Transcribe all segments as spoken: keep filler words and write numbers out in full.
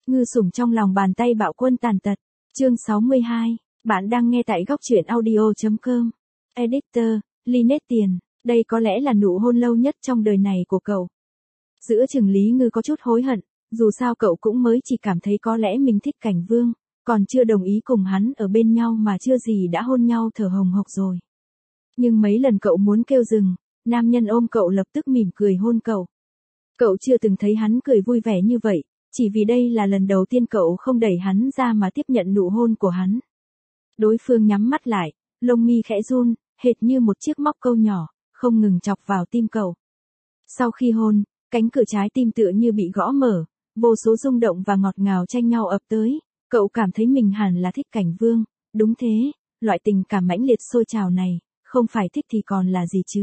Ngư sủng trong lòng bàn tay bạo quân tàn tật. Chương sáu mươi hai. Bạn đang nghe tại góc truyện audio chấm com. Editor, Linet Tiền. Đây có lẽ là nụ hôn lâu nhất trong đời này của cậu. Giữa chừng Lý Ngư có chút hối hận, dù sao cậu cũng mới chỉ cảm thấy có lẽ mình thích Cảnh Vương, còn chưa đồng ý cùng hắn ở bên nhau mà chưa gì đã hôn nhau thở hồng hộc rồi. Nhưng mấy lần cậu muốn kêu dừng, nam nhân ôm cậu lập tức mỉm cười hôn cậu. Cậu chưa từng thấy hắn cười vui vẻ như vậy, chỉ vì đây là lần đầu tiên cậu không đẩy hắn ra mà tiếp nhận nụ hôn của hắn. Đối phương nhắm mắt lại, lông mi khẽ run, hệt như một chiếc móc câu nhỏ, không ngừng chọc vào tim cậu. Sau khi hôn, cánh cửa trái tim tựa như bị gõ mở, vô số rung động và ngọt ngào tranh nhau ập tới, cậu cảm thấy mình hẳn là thích Cảnh Vương, đúng thế, loại tình cảm mãnh liệt sôi trào này, không phải thích thì còn là gì chứ.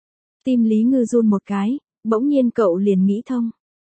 Tim Lý Ngư run một cái, bỗng nhiên cậu liền nghĩ thông.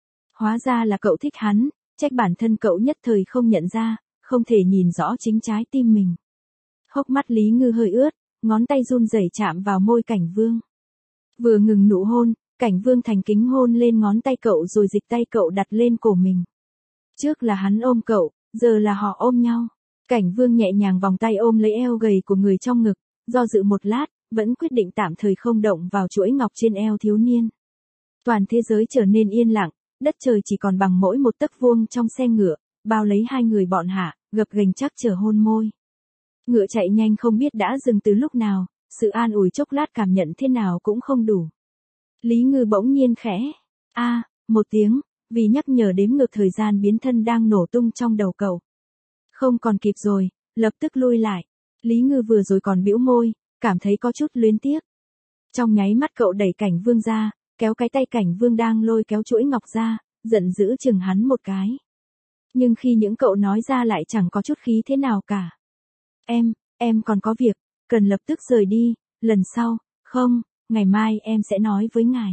Hóa ra là cậu thích hắn, trách bản thân cậu nhất thời không nhận ra, không thể nhìn rõ chính trái tim mình. Hốc mắt Lý Ngư hơi ướt, ngón tay run rẩy chạm vào môi Cảnh Vương. Vừa ngừng nụ hôn, Cảnh Vương thành kính hôn lên ngón tay cậu rồi dịch tay cậu đặt lên cổ mình. Trước là hắn ôm cậu, giờ là họ ôm nhau. Cảnh Vương nhẹ nhàng vòng tay ôm lấy eo gầy của người trong ngực, do dự một lát, vẫn quyết định tạm thời không động vào chuỗi ngọc trên eo thiếu niên. Toàn thế giới trở nên yên lặng, đất trời chỉ còn bằng mỗi một tấc vuông trong xe ngựa, bao lấy hai người bọn hạ, gập ghềnh chắc chờ hôn môi. Ngựa chạy nhanh không biết đã dừng từ lúc nào, sự an ủi chốc lát cảm nhận thế nào cũng không đủ. Lý Ngư bỗng nhiên khẽ, a, à, một tiếng, vì nhắc nhở đếm ngược thời gian biến thân đang nổ tung trong đầu cậu. Không còn kịp rồi, lập tức lui lại. Lý Ngư vừa rồi còn bĩu môi, cảm thấy có chút luyến tiếc. Trong nháy mắt cậu đẩy Cảnh Vương ra, kéo cái tay Cảnh Vương đang lôi kéo chuỗi ngọc ra, giận dữ chừng hắn một cái. Nhưng khi những cậu nói ra lại chẳng có chút khí thế nào cả. Em, em còn có việc, cần lập tức rời đi, lần sau, không, ngày mai em sẽ nói với ngài.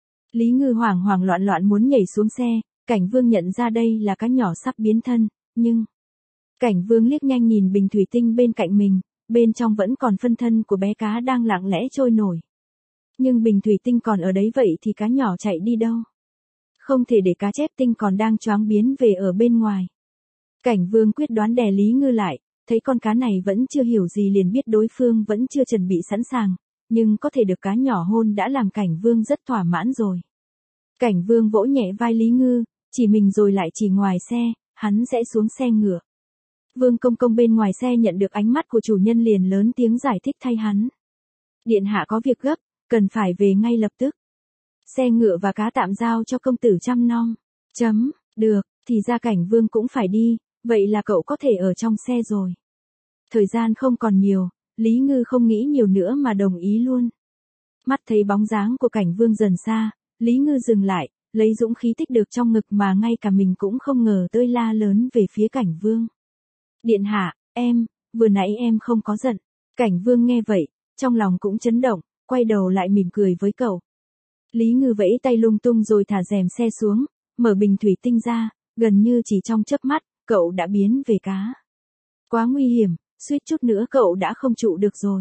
Lý Ngư hoảng hoảng loạn loạn muốn nhảy xuống xe, Cảnh Vương nhận ra đây là cá nhỏ sắp biến thân, nhưng... Cảnh Vương liếc nhanh nhìn bình thủy tinh bên cạnh mình, bên trong vẫn còn phân thân của bé cá đang lặng lẽ trôi nổi. Nhưng bình thủy tinh còn ở đấy vậy thì cá nhỏ chạy đi đâu? Không thể để cá chép tinh còn đang choáng biến về ở bên ngoài. Cảnh Vương quyết đoán đè Lý Ngư lại, thấy con cá này vẫn chưa hiểu gì liền biết đối phương vẫn chưa chuẩn bị sẵn sàng, nhưng có thể được cá nhỏ hôn đã làm Cảnh Vương rất thỏa mãn rồi. Cảnh Vương vỗ nhẹ vai Lý Ngư, chỉ mình rồi lại chỉ ngoài xe, hắn sẽ xuống xe ngựa. Vương Công Công bên ngoài xe nhận được ánh mắt của chủ nhân liền lớn tiếng giải thích thay hắn. Điện hạ có việc gấp, cần phải về ngay lập tức. Xe ngựa và cá tạm giao cho công tử chăm nom. Chấm, được, thì ra Cảnh Vương cũng phải đi, vậy là cậu có thể ở trong xe rồi. Thời gian không còn nhiều, Lý Ngư không nghĩ nhiều nữa mà đồng ý luôn. Mắt thấy bóng dáng của Cảnh Vương dần xa, Lý Ngư dừng lại, lấy dũng khí tích được trong ngực mà ngay cả mình cũng không ngờ tới la lớn về phía Cảnh Vương. Điện hạ, em, vừa nãy em không có giận. Cảnh Vương nghe vậy, trong lòng cũng chấn động, quay đầu lại mỉm cười với cậu. Lý Ngư vẫy tay lung tung rồi thả rèm xe xuống, mở bình thủy tinh ra, gần như chỉ trong chớp mắt, cậu đã biến về cá. Quá nguy hiểm, suýt chút nữa cậu đã không trụ được rồi.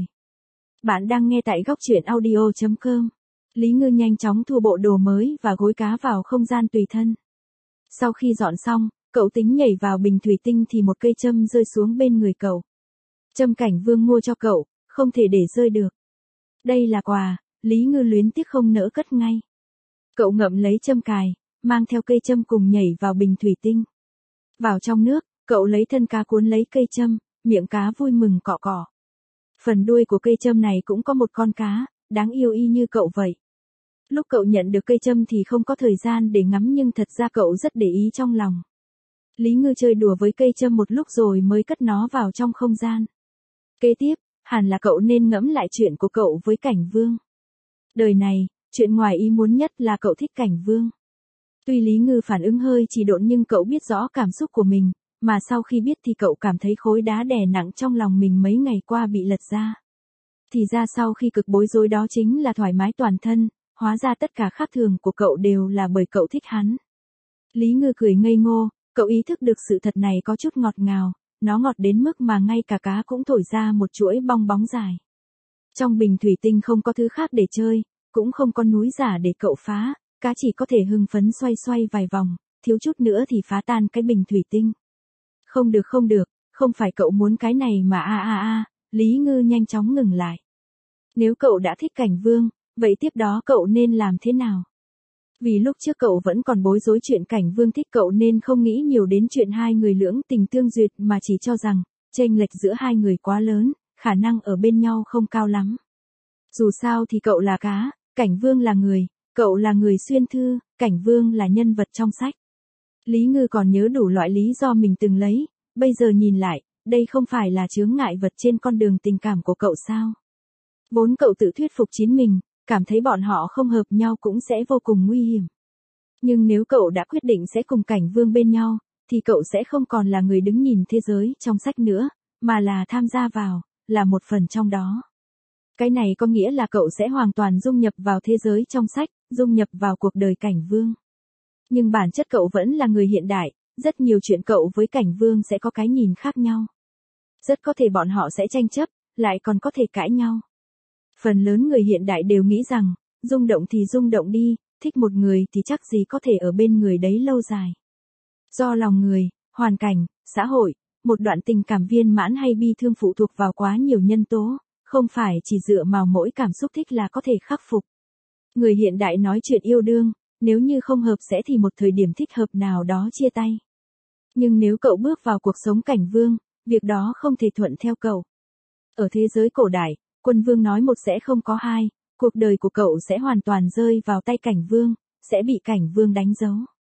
Bạn đang nghe tại góc truyện audio chấm com. Lý Ngư nhanh chóng thu bộ đồ mới và gối cá vào không gian tùy thân. Sau khi dọn xong, cậu tính nhảy vào bình thủy tinh thì một cây châm rơi xuống bên người cậu. Châm Cảnh Vương mua cho cậu, không thể để rơi được. Đây là quà, Lý Ngư luyến tiếc không nỡ cất ngay. Cậu ngậm lấy châm cài, mang theo cây châm cùng nhảy vào bình thủy tinh. Vào trong nước, cậu lấy thân cá cuốn lấy cây châm, miệng cá vui mừng cọ cọ. Phần đuôi của cây châm này cũng có một con cá, đáng yêu y như cậu vậy. Lúc cậu nhận được cây châm thì không có thời gian để ngắm nhưng thật ra cậu rất để ý trong lòng. Lý Ngư chơi đùa với cây châm một lúc rồi mới cất nó vào trong không gian. Kế tiếp, hẳn là cậu nên ngẫm lại chuyện của cậu với Cảnh Vương. Đời này, chuyện ngoài ý muốn nhất là cậu thích Cảnh Vương. Tuy Lý Ngư phản ứng hơi trì độn nhưng cậu biết rõ cảm xúc của mình, mà sau khi biết thì cậu cảm thấy khối đá đè nặng trong lòng mình mấy ngày qua bị lật ra. Thì ra sau khi cực bối rối đó chính là thoải mái toàn thân, hóa ra tất cả khác thường của cậu đều là bởi cậu thích hắn. Lý Ngư cười ngây ngô, cậu ý thức được sự thật này có chút ngọt ngào, nó ngọt đến mức mà ngay cả cá cũng thổi ra một chuỗi bong bóng dài. Trong bình thủy tinh không có thứ khác để chơi, cũng không có núi giả để cậu phá, cá chỉ có thể hưng phấn xoay xoay vài vòng, thiếu chút nữa thì phá tan cái bình thủy tinh. Không được không được, không phải cậu muốn cái này mà a a a, Lý Ngư nhanh chóng ngừng lại. Nếu cậu đã thích Cảnh Vương, vậy tiếp đó cậu nên làm thế nào? Vì lúc trước cậu vẫn còn bối rối chuyện Cảnh Vương thích cậu nên không nghĩ nhiều đến chuyện hai người lưỡng tình tương duyệt mà chỉ cho rằng, chênh lệch giữa hai người quá lớn, khả năng ở bên nhau không cao lắm. Dù sao thì cậu là cá, Cảnh Vương là người, cậu là người xuyên thư, Cảnh Vương là nhân vật trong sách. Lý Ngư còn nhớ đủ loại lý do mình từng lấy, bây giờ nhìn lại, đây không phải là chướng ngại vật trên con đường tình cảm của cậu sao? Vốn cậu tự thuyết phục chính mình, cảm thấy bọn họ không hợp nhau cũng sẽ vô cùng nguy hiểm. Nhưng nếu cậu đã quyết định sẽ cùng Cảnh Vương bên nhau, thì cậu sẽ không còn là người đứng nhìn thế giới trong sách nữa, mà là tham gia vào, là một phần trong đó. Cái này có nghĩa là cậu sẽ hoàn toàn dung nhập vào thế giới trong sách, dung nhập vào cuộc đời Cảnh Vương. Nhưng bản chất cậu vẫn là người hiện đại, rất nhiều chuyện cậu với Cảnh Vương sẽ có cái nhìn khác nhau. Rất có thể bọn họ sẽ tranh chấp, lại còn có thể cãi nhau. Phần lớn người hiện đại đều nghĩ rằng, rung động thì rung động đi, thích một người thì chắc gì có thể ở bên người đấy lâu dài. Do lòng người, hoàn cảnh, xã hội, một đoạn tình cảm viên mãn hay bi thương phụ thuộc vào quá nhiều nhân tố, không phải chỉ dựa vào mỗi cảm xúc thích là có thể khắc phục. Người hiện đại nói chuyện yêu đương, nếu như không hợp sẽ thì một thời điểm thích hợp nào đó chia tay. Nhưng nếu cậu bước vào cuộc sống Cảnh Vương, việc đó không thể thuận theo cậu. Ở thế giới cổ đại, quân vương nói một sẽ không có hai, cuộc đời của cậu sẽ hoàn toàn rơi vào tay Cảnh Vương, sẽ bị Cảnh Vương đánh dấu.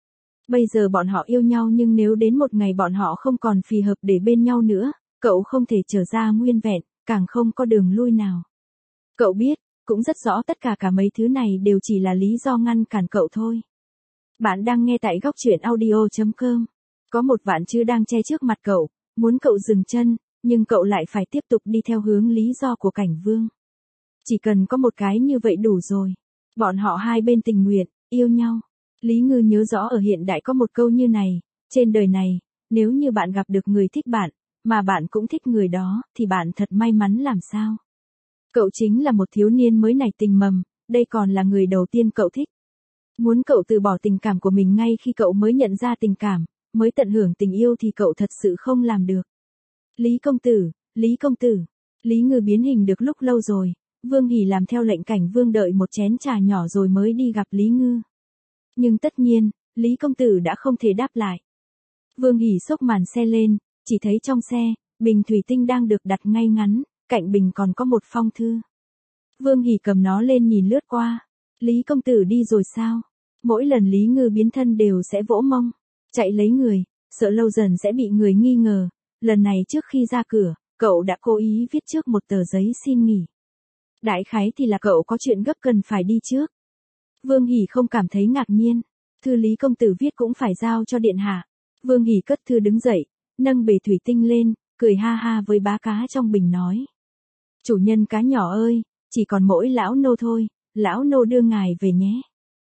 Bây giờ bọn họ yêu nhau nhưng nếu đến một ngày bọn họ không còn phì hợp để bên nhau nữa, cậu không thể trở ra nguyên vẹn, càng không có đường lui nào. Cậu biết, cũng rất rõ tất cả cả mấy thứ này đều chỉ là lý do ngăn cản cậu thôi. Bạn đang nghe tại góc truyện audio chấm com. Có một vạn chữ đang che trước mặt cậu, muốn cậu dừng chân, nhưng cậu lại phải tiếp tục đi theo hướng lý do của Cảnh Vương. Chỉ cần có một cái như vậy đủ rồi. Bọn họ hai bên tình nguyện, yêu nhau. Lý Ngư nhớ rõ ở hiện đại có một câu như này, trên đời này, nếu như bạn gặp được người thích bạn, mà bạn cũng thích người đó, thì bạn thật may mắn làm sao. Cậu chính là một thiếu niên mới nảy tình mầm, đây còn là người đầu tiên cậu thích. Muốn cậu từ bỏ tình cảm của mình ngay khi cậu mới nhận ra tình cảm, mới tận hưởng tình yêu thì cậu thật sự không làm được. Lý công tử, Lý công tử, Lý Ngư biến hình được lúc lâu rồi, Vương Hỉ làm theo lệnh Cảnh Vương đợi một chén trà nhỏ rồi mới đi gặp Lý Ngư. Nhưng tất nhiên, Lý công tử đã không thể đáp lại. Vương Hỉ xốc màn xe lên, chỉ thấy trong xe, bình thủy tinh đang được đặt ngay ngắn, cạnh bình còn có một phong thư. Vương Hỉ cầm nó lên nhìn lướt qua. Lý công tử đi rồi sao? Mỗi lần Lý Ngư biến thân đều sẽ vỗ mông, chạy lấy người, sợ lâu dần sẽ bị người nghi ngờ. Lần này trước khi ra cửa, cậu đã cố ý viết trước một tờ giấy xin nghỉ. Đại khái thì là cậu có chuyện gấp cần phải đi trước. Vương Hỉ không cảm thấy ngạc nhiên. Thư Lý công tử viết cũng phải giao cho điện hạ. Vương Hỉ cất thư đứng dậy, nâng bể thủy tinh lên, cười ha ha với bá cá trong bình nói. Chủ nhân cá nhỏ ơi, chỉ còn mỗi lão nô thôi, lão nô đưa ngài về nhé.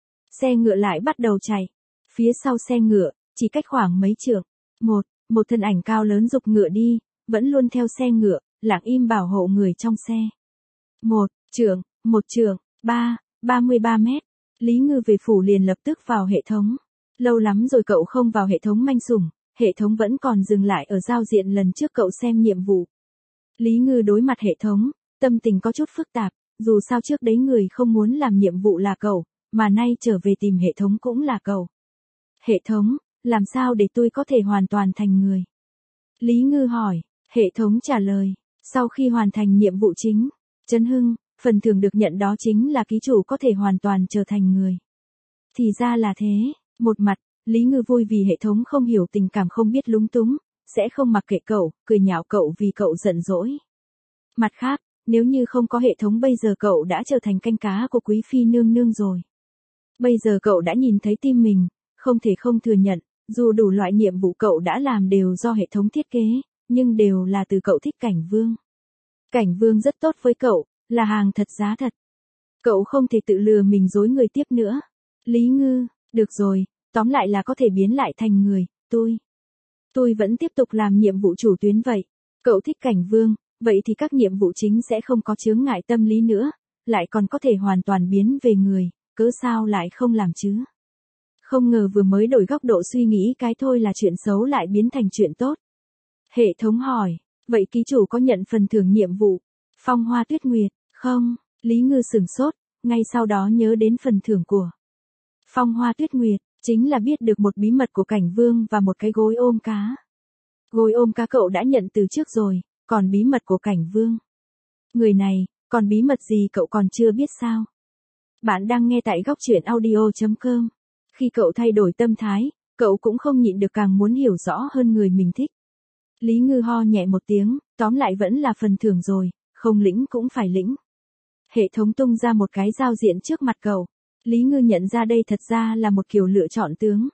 Xe ngựa lại bắt đầu chạy. Phía sau xe ngựa, chỉ cách khoảng mấy trượng. Một, một thân ảnh cao lớn giục ngựa đi, vẫn luôn theo xe ngựa, lặng im bảo hộ người trong xe. Một, trượng, một trượng, ba, ba mươi ba mét. Lý Ngư về phủ liền lập tức vào hệ thống. Lâu lắm rồi cậu không vào hệ thống manh sủng, hệ thống vẫn còn dừng lại ở giao diện lần trước cậu xem nhiệm vụ. Lý Ngư đối mặt hệ thống, tâm tình có chút phức tạp, dù sao trước đấy người không muốn làm nhiệm vụ là cậu, mà nay trở về tìm hệ thống cũng là cậu. Hệ thống, làm sao để tôi có thể hoàn toàn thành người? Lý Ngư hỏi, hệ thống trả lời, sau khi hoàn thành nhiệm vụ chính, Trấn Hưng, phần thưởng được nhận đó chính là ký chủ có thể hoàn toàn trở thành người. Thì ra là thế, một mặt, Lý Ngư vui vì hệ thống không hiểu tình cảm không biết lúng túng, sẽ không mặc kệ cậu, cười nhạo cậu vì cậu giận dỗi. Mặt khác, nếu như không có hệ thống bây giờ cậu đã trở thành canh cá của quý phi nương nương rồi. Bây giờ cậu đã nhìn thấy tim mình, không thể không thừa nhận, dù đủ loại nhiệm vụ cậu đã làm đều do hệ thống thiết kế, nhưng đều là từ cậu thích Cảnh Vương. Cảnh Vương rất tốt với cậu, là hàng thật giá thật. Cậu không thể tự lừa mình dối người tiếp nữa. Lý Ngư, được rồi, tóm lại là có thể biến lại thành người, tôi. Tôi vẫn tiếp tục làm nhiệm vụ chủ tuyến vậy. Cậu thích Cảnh Vương, vậy thì các nhiệm vụ chính sẽ không có chướng ngại tâm lý nữa, lại còn có thể hoàn toàn biến về người, cớ sao lại không làm chứ? Không ngờ vừa mới đổi góc độ suy nghĩ cái thôi là chuyện xấu lại biến thành chuyện tốt. Hệ thống hỏi, vậy ký chủ có nhận phần thưởng nhiệm vụ Phong Hoa Tuyết Nguyệt không? Lý Ngư sửng sốt, ngay sau đó nhớ đến phần thưởng của Phong Hoa Tuyết Nguyệt, chính là biết được một bí mật của Cảnh Vương và một cái gối ôm cá. Gối ôm cá cậu đã nhận từ trước rồi, còn bí mật của Cảnh Vương. Người này, còn bí mật gì cậu còn chưa biết sao? Bạn đang nghe tại góc truyện audio chấm com. Khi cậu thay đổi tâm thái, cậu cũng không nhịn được càng muốn hiểu rõ hơn người mình thích. Lý Ngư ho nhẹ một tiếng, tóm lại vẫn là phần thưởng rồi, không lĩnh cũng phải lĩnh. Hệ thống tung ra một cái giao diện trước mặt cậu. Lý Ngư nhận ra đây thật ra là một kiểu lựa chọn tướng.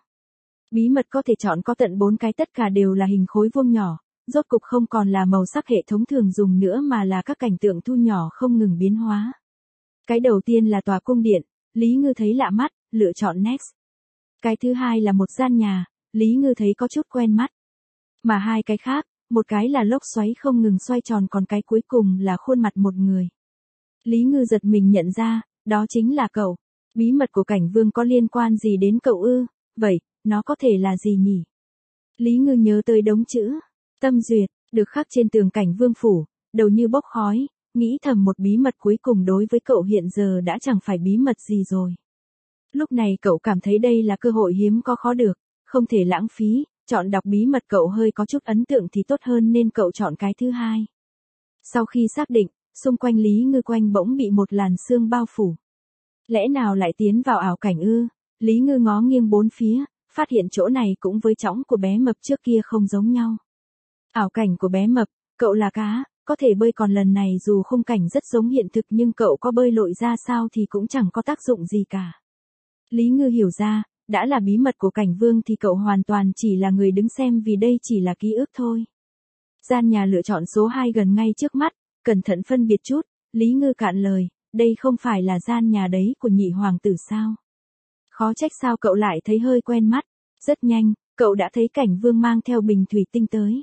Bí mật có thể chọn có tận bốn cái, tất cả đều là hình khối vuông nhỏ, rốt cục không còn là màu sắc hệ thống thường dùng nữa mà là các cảnh tượng thu nhỏ không ngừng biến hóa. Cái đầu tiên là tòa cung điện, Lý Ngư thấy lạ mắt, lựa chọn Next. Cái thứ hai là một gian nhà, Lý Ngư thấy có chút quen mắt. Mà hai cái khác, một cái là lốc xoáy không ngừng xoay tròn, còn cái cuối cùng là khuôn mặt một người. Lý Ngư giật mình nhận ra, đó chính là cậu. Bí mật của Cảnh Vương có liên quan gì đến cậu ư? Vậy, nó có thể là gì nhỉ? Lý Ngư nhớ tới đống chữ Tâm Duyệt, được khắc trên tường Cảnh Vương phủ, đầu như bốc khói, nghĩ thầm một bí mật cuối cùng đối với cậu hiện giờ đã chẳng phải bí mật gì rồi. Lúc này cậu cảm thấy đây là cơ hội hiếm có khó được, không thể lãng phí, chọn đọc bí mật cậu hơi có chút ấn tượng thì tốt hơn nên cậu chọn cái thứ hai. Sau khi xác định, xung quanh Lý Ngư quanh bỗng bị một làn sương bao phủ. Lẽ nào lại tiến vào ảo cảnh ư? Lý Ngư ngó nghiêng bốn phía, phát hiện chỗ này cũng với chõng của bé mập trước kia không giống nhau. Ảo cảnh của bé mập, cậu là cá, có thể bơi, còn lần này dù khung cảnh rất giống hiện thực nhưng cậu có bơi lội ra sao thì cũng chẳng có tác dụng gì cả. Lý Ngư hiểu ra, đã là bí mật của Cảnh Vương thì cậu hoàn toàn chỉ là người đứng xem vì đây chỉ là ký ức thôi. Gian nhà lựa chọn số hai gần ngay trước mắt, cẩn thận phân biệt chút, Lý Ngư cạn lời, đây không phải là gian nhà đấy của nhị hoàng tử sao? Khó trách sao cậu lại thấy hơi quen mắt. Rất nhanh, cậu đã thấy Cảnh Vương mang theo bình thủy tinh tới.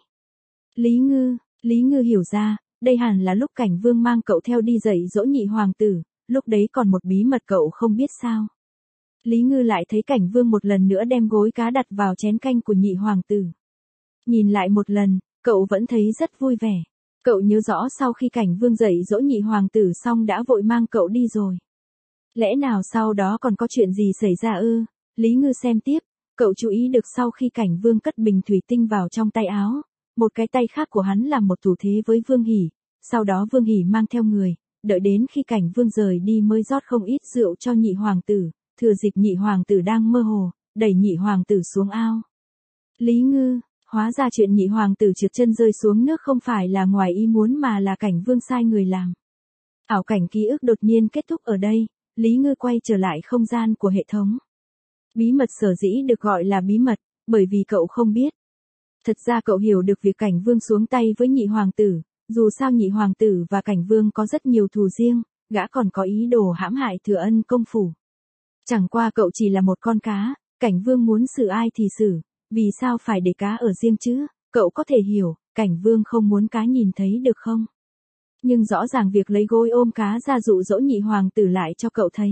Lý Ngư, Lý Ngư hiểu ra, đây hẳn là lúc Cảnh Vương mang cậu theo đi dạy dỗ nhị hoàng tử, lúc đấy còn một bí mật cậu không biết sao. Lý Ngư lại thấy Cảnh Vương một lần nữa đem gối cá đặt vào chén canh của nhị hoàng tử. Nhìn lại một lần, cậu vẫn thấy rất vui vẻ. Cậu nhớ rõ sau khi Cảnh Vương dạy dỗ nhị hoàng tử xong đã vội mang cậu đi rồi. Lẽ nào sau đó còn có chuyện gì xảy ra ư? Lý Ngư xem tiếp, cậu chú ý được sau khi Cảnh Vương cất bình thủy tinh vào trong tay áo, một cái tay khác của hắn làm một thủ thế với Vương Hỉ, sau đó Vương Hỉ mang theo người, đợi đến khi Cảnh Vương rời đi mới rót không ít rượu cho nhị hoàng tử, thừa dịp nhị hoàng tử đang mơ hồ, đẩy nhị hoàng tử xuống ao. Lý Ngư, hóa ra chuyện nhị hoàng tử trượt chân rơi xuống nước không phải là ngoài ý muốn mà là Cảnh Vương sai người làm. Ảo cảnh ký ức đột nhiên kết thúc ở đây, Lý Ngư quay trở lại không gian của hệ thống. Bí mật sở dĩ được gọi là bí mật, bởi vì cậu không biết. Thật ra cậu hiểu được việc Cảnh Vương xuống tay với nhị hoàng tử, dù sao nhị hoàng tử và Cảnh Vương có rất nhiều thù riêng, gã còn có ý đồ hãm hại Thừa Ân công phủ. Chẳng qua cậu chỉ là một con cá, Cảnh Vương muốn xử ai thì xử, vì sao phải để cá ở riêng chứ? Cậu có thể hiểu, Cảnh Vương không muốn cá nhìn thấy được không? Nhưng rõ ràng việc lấy gối ôm cá ra dụ dỗ nhị hoàng tử lại cho cậu thấy.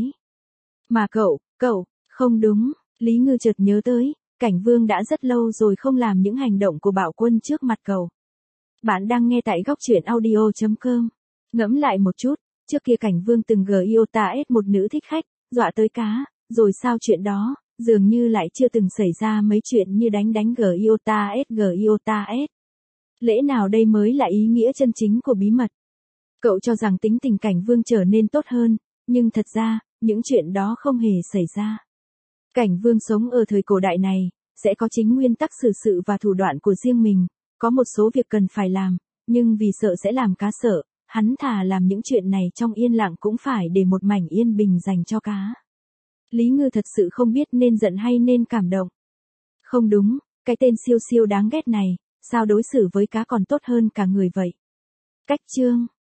Mà cậu, cậu, không đúng, Lý Ngư chợt nhớ tới, Cảnh Vương đã rất lâu rồi không làm những hành động của bạo quân trước mặt cậu. Bạn đang nghe tại góc truyện audio chấm com. Ngẫm lại một chút, trước kia Cảnh Vương từng giota ét một nữ thích khách, dọa tới cá, rồi sao chuyện đó, dường như lại chưa từng xảy ra mấy chuyện như đánh đánh giota ét giota ét. Lẽ nào đây mới là ý nghĩa chân chính của bí mật? Cậu cho rằng tính tình Cảnh Vương trở nên tốt hơn, nhưng thật ra, những chuyện đó không hề xảy ra. Cảnh Vương sống ở thời cổ đại này, sẽ có chính nguyên tắc xử sự và thủ đoạn của riêng mình, có một số việc cần phải làm, nhưng vì sợ sẽ làm cá sợ, hắn thà làm những chuyện này trong yên lặng cũng phải để một mảnh yên bình dành cho cá. Lý Ngư thật sự không biết nên giận hay nên cảm động. Không đúng, cái tên siêu siêu đáng ghét này, sao đối xử với cá còn tốt hơn cả người vậy? Cách chương